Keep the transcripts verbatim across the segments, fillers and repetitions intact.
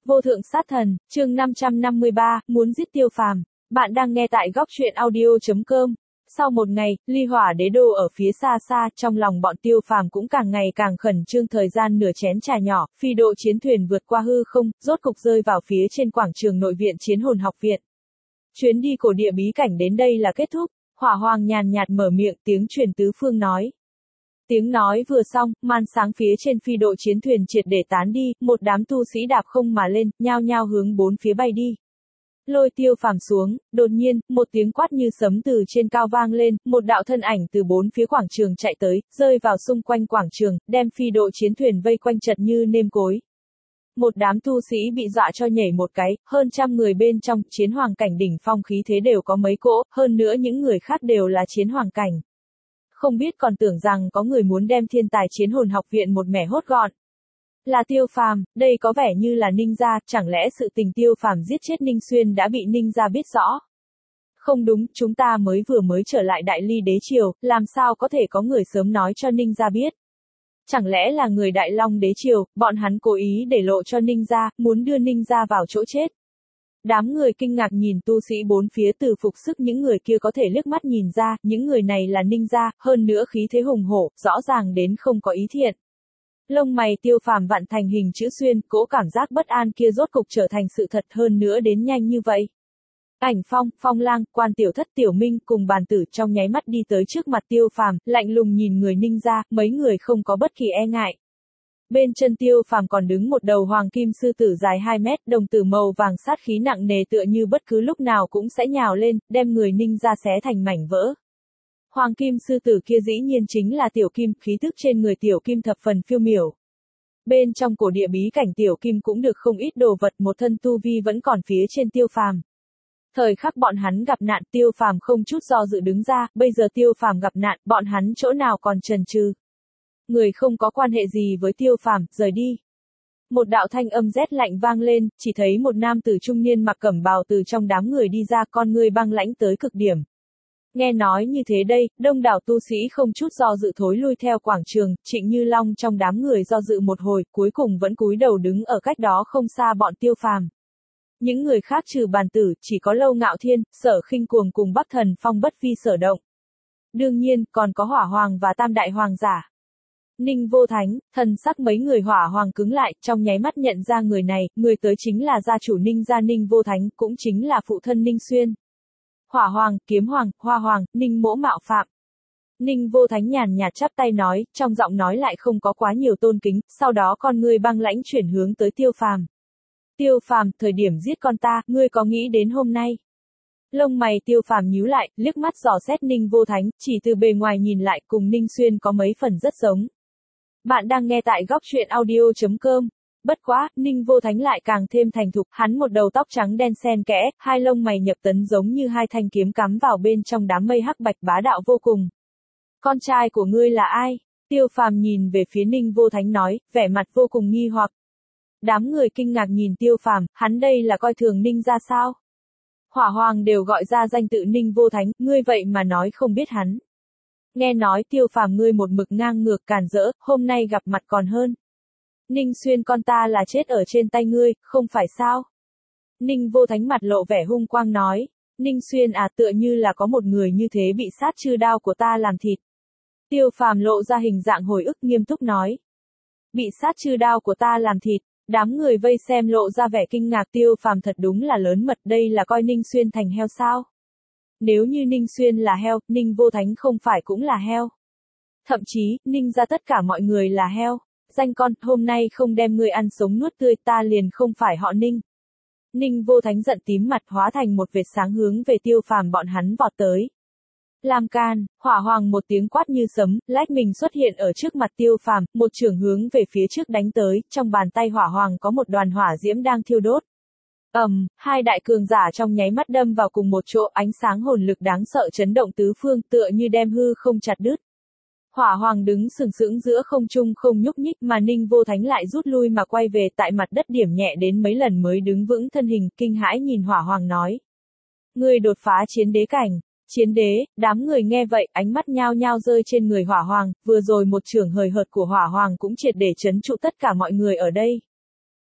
Vô thượng sát thần, chương năm trăm năm mươi ba, muốn giết Tiêu Phàm. Bạn đang nghe tại góc truyện audio chấm com. Sau một ngày, ly hỏa đế đô ở phía xa xa, trong lòng bọn Tiêu Phàm cũng càng ngày càng khẩn trương. Thời gian nửa chén trà nhỏ, phi độ chiến thuyền vượt qua hư không, rốt cục rơi vào phía trên quảng trường nội viện Chiến Hồn học viện. Chuyến đi cổ địa bí cảnh đến đây là kết thúc. Hỏa Hoàng nhàn nhạt mở miệng, tiếng truyền tứ phương nói. Tiếng nói vừa xong, màn sáng phía trên phi độ chiến thuyền triệt để tán đi, một đám tu sĩ đạp không mà lên, nhao nhao hướng bốn phía bay đi. Lôi Tiêu Phàm xuống, đột nhiên, một tiếng quát như sấm từ trên cao vang lên, một đạo thân ảnh từ bốn phía quảng trường chạy tới, rơi vào xung quanh quảng trường, đem phi độ chiến thuyền vây quanh chật như nêm cối. Một đám tu sĩ bị dọa cho nhảy một cái, hơn trăm người bên trong, chiến hoàng cảnh đỉnh phong khí thế đều có mấy cỗ, hơn nữa những người khác đều là chiến hoàng cảnh. Không biết còn tưởng rằng có người muốn đem thiên tài Chiến Hồn học viện một mẻ hốt gọn. Là Tiêu Phàm, đây có vẻ như là Ninh gia, chẳng lẽ sự tình Tiêu Phàm giết chết Ninh Xuyên đã bị Ninh gia biết rõ? Không đúng, chúng ta mới vừa mới trở lại Đại Ly đế triều, làm sao có thể có người sớm nói cho Ninh gia biết? Chẳng lẽ là người Đại Long đế triều, bọn hắn cố ý để lộ cho Ninh gia, muốn đưa Ninh gia vào chỗ chết? Đám người kinh ngạc nhìn tu sĩ bốn phía từ phục sức những người kia có thể liếc mắt nhìn ra, những người này là Ninh gia, hơn nữa khí thế hùng hổ, rõ ràng đến không có ý thiện. Lông mày Tiêu Phàm vặn thành hình chữ xuyên, cỗ cảm giác bất an kia rốt cục trở thành sự thật, hơn nữa đến nhanh như vậy. Ảnh Phong, Phong Lang, Quan Tiểu Thất, Tiểu Minh cùng Bàn Tử trong nháy mắt đi tới trước mặt Tiêu Phàm, lạnh lùng nhìn người Ninh gia, mấy người không có bất kỳ e ngại. Bên chân Tiêu Phàm còn đứng một đầu hoàng kim sư tử dài hai mét, đồng tử màu vàng sát khí nặng nề tựa như bất cứ lúc nào cũng sẽ nhào lên, đem người Ninh gia xé thành mảnh vỡ. Hoàng kim sư tử kia dĩ nhiên chính là Tiểu Kim, khí tức trên người Tiểu Kim thập phần phiêu miểu. Bên trong cổ địa bí cảnh Tiểu Kim cũng được không ít đồ vật, một thân tu vi vẫn còn phía trên Tiêu Phàm. Thời khắc bọn hắn gặp nạn, Tiêu Phàm không chút do dự đứng ra, bây giờ Tiêu Phàm gặp nạn, bọn hắn chỗ nào còn chần chừ. Người không có quan hệ gì với Tiêu Phàm, rời đi. Một đạo thanh âm rét lạnh vang lên, chỉ thấy một nam tử trung niên mặc cẩm bào từ trong đám người đi ra, con người băng lãnh tới cực điểm. Nghe nói như thế đây, đông đảo tu sĩ không chút do dự thối lui theo quảng trường, Trịnh Như Long trong đám người do dự một hồi, cuối cùng vẫn cúi đầu đứng ở cách đó không xa bọn Tiêu Phàm. Những người khác trừ Bàn Tử, chỉ có Lâu Ngạo Thiên, Sở Khinh Cuồng cùng Bắc Thần Phong bất vi sở động. Đương nhiên, còn có Hỏa Hoàng và Tam Đại Hoàng giả. Ninh Vô Thánh, thần sắc mấy người Hỏa Hoàng cứng lại, trong nháy mắt nhận ra người này, người tới chính là gia chủ Ninh gia Ninh Vô Thánh, cũng chính là phụ thân Ninh Xuyên. Hỏa Hoàng, Kiếm Hoàng, Hoa Hoàng, Ninh mỗ mạo phạm. Ninh Vô Thánh nhàn nhạt chắp tay nói, trong giọng nói lại không có quá nhiều tôn kính, sau đó con người băng lãnh chuyển hướng tới Tiêu Phàm. Tiêu Phàm, thời điểm giết con ta, ngươi có nghĩ đến hôm nay? Lông mày Tiêu Phàm nhíu lại, liếc mắt dò xét Ninh Vô Thánh, chỉ từ bề ngoài nhìn lại cùng Ninh Xuyên có mấy phần rất giống. Bạn đang nghe tại góc truyện audio chấm com. Bất quá, Ninh Vô Thánh lại càng thêm thành thục, hắn một đầu tóc trắng đen xen kẽ, hai lông mày nhập tấn giống như hai thanh kiếm cắm vào bên trong đám mây hắc bạch bá đạo vô cùng. Con trai của ngươi là ai? Tiêu Phàm nhìn về phía Ninh Vô Thánh nói, vẻ mặt vô cùng nghi hoặc. Đám người kinh ngạc nhìn Tiêu Phàm, hắn đây là coi thường Ninh gia sao? Hỏa Hoàng đều gọi ra danh tự Ninh Vô Thánh, ngươi vậy mà nói không biết hắn. Nghe nói Tiêu Phàm ngươi một mực ngang ngược càn rỡ, hôm nay gặp mặt còn hơn. Ninh Xuyên con ta là chết ở trên tay ngươi, không phải sao? Ninh Vô Thánh mặt lộ vẻ hung quang nói, Ninh Xuyên à, tựa như là có một người như thế bị sát chư đao của ta làm thịt. Tiêu Phàm lộ ra hình dạng hồi ức nghiêm túc nói. Bị sát chư đao của ta làm thịt, đám người vây xem lộ ra vẻ kinh ngạc. Tiêu Phàm thật đúng là lớn mật, đây là coi Ninh Xuyên thành heo sao? Nếu như Ninh Xuyên là heo, Ninh Vô Thánh không phải cũng là heo. Thậm chí, Ninh gia tất cả mọi người là heo. Danh con, hôm nay không đem ngươi ăn sống nuốt tươi ta liền không phải họ Ninh. Ninh Vô Thánh giận tím mặt hóa thành một vệt sáng hướng về Tiêu Phàm bọn hắn vọt tới. Làm can, Hỏa Hoàng một tiếng quát như sấm, lách mình xuất hiện ở trước mặt Tiêu Phàm, một chưởng hướng về phía trước đánh tới, trong bàn tay Hỏa Hoàng có một đoàn hỏa diễm đang thiêu đốt. Ầm, um, hai đại cường giả trong nháy mắt đâm vào cùng một chỗ, ánh sáng hồn lực đáng sợ chấn động tứ phương, tựa như đem hư không chặt đứt. Hỏa Hoàng đứng sừng sững giữa không trung không nhúc nhích, mà Ninh Vô Thánh lại rút lui mà quay về tại mặt đất điểm nhẹ đến mấy lần mới đứng vững thân hình, kinh hãi nhìn Hỏa Hoàng nói. Ngươi đột phá chiến đế cảnh. Chiến đế, đám người nghe vậy, ánh mắt nhao nhao rơi trên người Hỏa Hoàng, vừa rồi một chưởng hời hợt của Hỏa Hoàng cũng triệt để trấn trụ tất cả mọi người ở đây.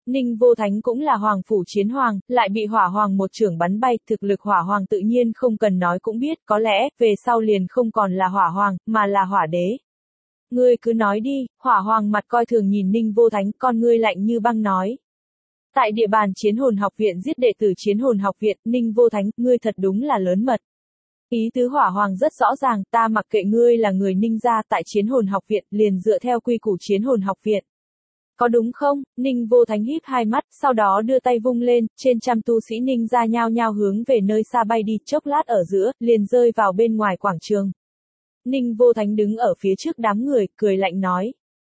Ninh Vô Thánh cũng là hoàng phủ chiến hoàng, lại bị hỏa hoàng một chưởng bắn bay, thực lực hỏa hoàng tự nhiên không cần nói cũng biết, có lẽ, về sau liền không còn là hỏa hoàng, mà là hỏa đế. Ngươi cứ nói đi, hỏa hoàng mặt coi thường nhìn Ninh Vô Thánh, con ngươi lạnh như băng nói. Tại địa bàn chiến hồn học viện giết đệ tử chiến hồn học viện, Ninh Vô Thánh, ngươi thật đúng là lớn mật. Ý tứ hỏa hoàng rất rõ ràng, ta mặc kệ ngươi là người Ninh gia tại chiến hồn học viện, liền dựa theo quy củ chiến hồn học viện. Có đúng không? Ninh Vô Thánh híp hai mắt, sau đó đưa tay vung lên, trên trăm tu sĩ Ninh gia nhao nhao hướng về nơi xa bay đi, chốc lát ở giữa, liền rơi vào bên ngoài quảng trường. Ninh Vô Thánh đứng ở phía trước đám người, cười lạnh nói.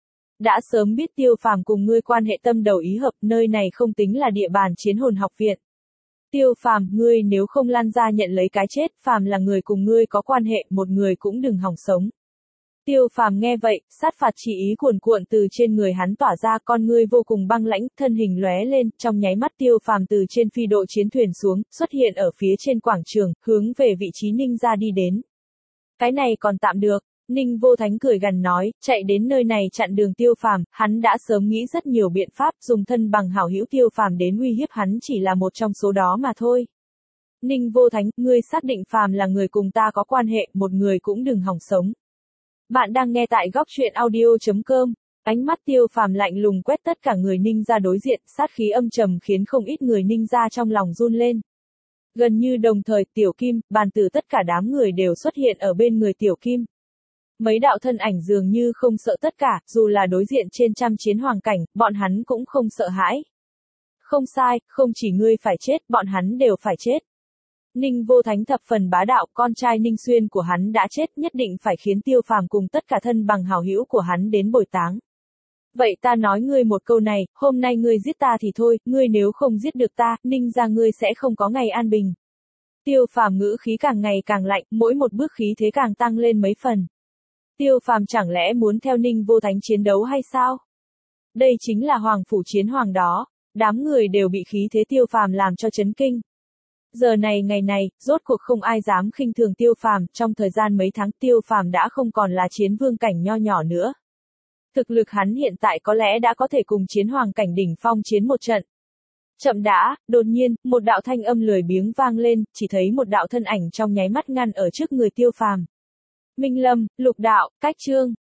Đã sớm biết Tiêu Phàm cùng ngươi quan hệ tâm đầu ý hợp, nơi này không tính là địa bàn chiến hồn học viện. Tiêu Phàm, ngươi nếu không lan ra nhận lấy cái chết, Phàm là người cùng ngươi có quan hệ, một người cũng đừng hòng sống. Tiêu Phàm nghe vậy, sát phạt chỉ ý cuồn cuộn từ trên người hắn tỏa ra, con ngươi vô cùng băng lãnh, thân hình lóe lên, trong nháy mắt Tiêu Phàm từ trên phi đội chiến thuyền xuống, xuất hiện ở phía trên quảng trường, hướng về vị trí Ninh gia đi đến. Cái này còn tạm được, Ninh Vô Thánh cười gằn nói, chạy đến nơi này chặn đường Tiêu Phàm, hắn đã sớm nghĩ rất nhiều biện pháp, dùng thân bằng hảo hữu Tiêu Phàm đến uy hiếp hắn chỉ là một trong số đó mà thôi. Ninh Vô Thánh, ngươi xác định Phàm là người cùng ta có quan hệ, một người cũng đừng hòng sống. Bạn đang nghe tại góc truyện audio chấm com. Ánh mắt Tiêu Phàm lạnh lùng quét tất cả người Ninh gia đối diện, sát khí âm trầm khiến không ít người Ninh gia trong lòng run lên. Gần như đồng thời, Tiểu Kim, Bàn Tử tất cả đám người đều xuất hiện ở bên người Tiểu Kim. Mấy đạo thân ảnh dường như không sợ tất cả, dù là đối diện trên trăm chiến hoàng cảnh, bọn hắn cũng không sợ hãi. Không sai, không chỉ ngươi phải chết, bọn hắn đều phải chết. Ninh Vô Thánh thập phần bá đạo, con trai Ninh Xuyên của hắn đã chết, nhất định phải khiến Tiêu Phàm cùng tất cả thân bằng hảo hữu của hắn đến bồi táng. Vậy ta nói ngươi một câu này, hôm nay ngươi giết ta thì thôi, ngươi nếu không giết được ta, Ninh gia ngươi sẽ không có ngày an bình. Tiêu Phàm ngữ khí càng ngày càng lạnh, mỗi một bước khí thế càng tăng lên mấy phần. Tiêu Phàm chẳng lẽ muốn theo Ninh Vô Thánh chiến đấu hay sao? Đây chính là hoàng phủ chiến hoàng đó, đám người đều bị khí thế Tiêu Phàm làm cho chấn kinh. Giờ này ngày này, rốt cuộc không ai dám khinh thường Tiêu Phàm, trong thời gian mấy tháng Tiêu Phàm đã không còn là chiến vương cảnh nho nhỏ nữa. Thực lực hắn hiện tại có lẽ đã có thể cùng chiến hoàng cảnh đỉnh phong chiến một trận. Chậm đã, đột nhiên, một đạo thanh âm lười biếng vang lên, chỉ thấy một đạo thân ảnh trong nháy mắt ngăn ở trước người Tiêu Phàm. Minh Lâm, Lục Đạo, Cách Trương.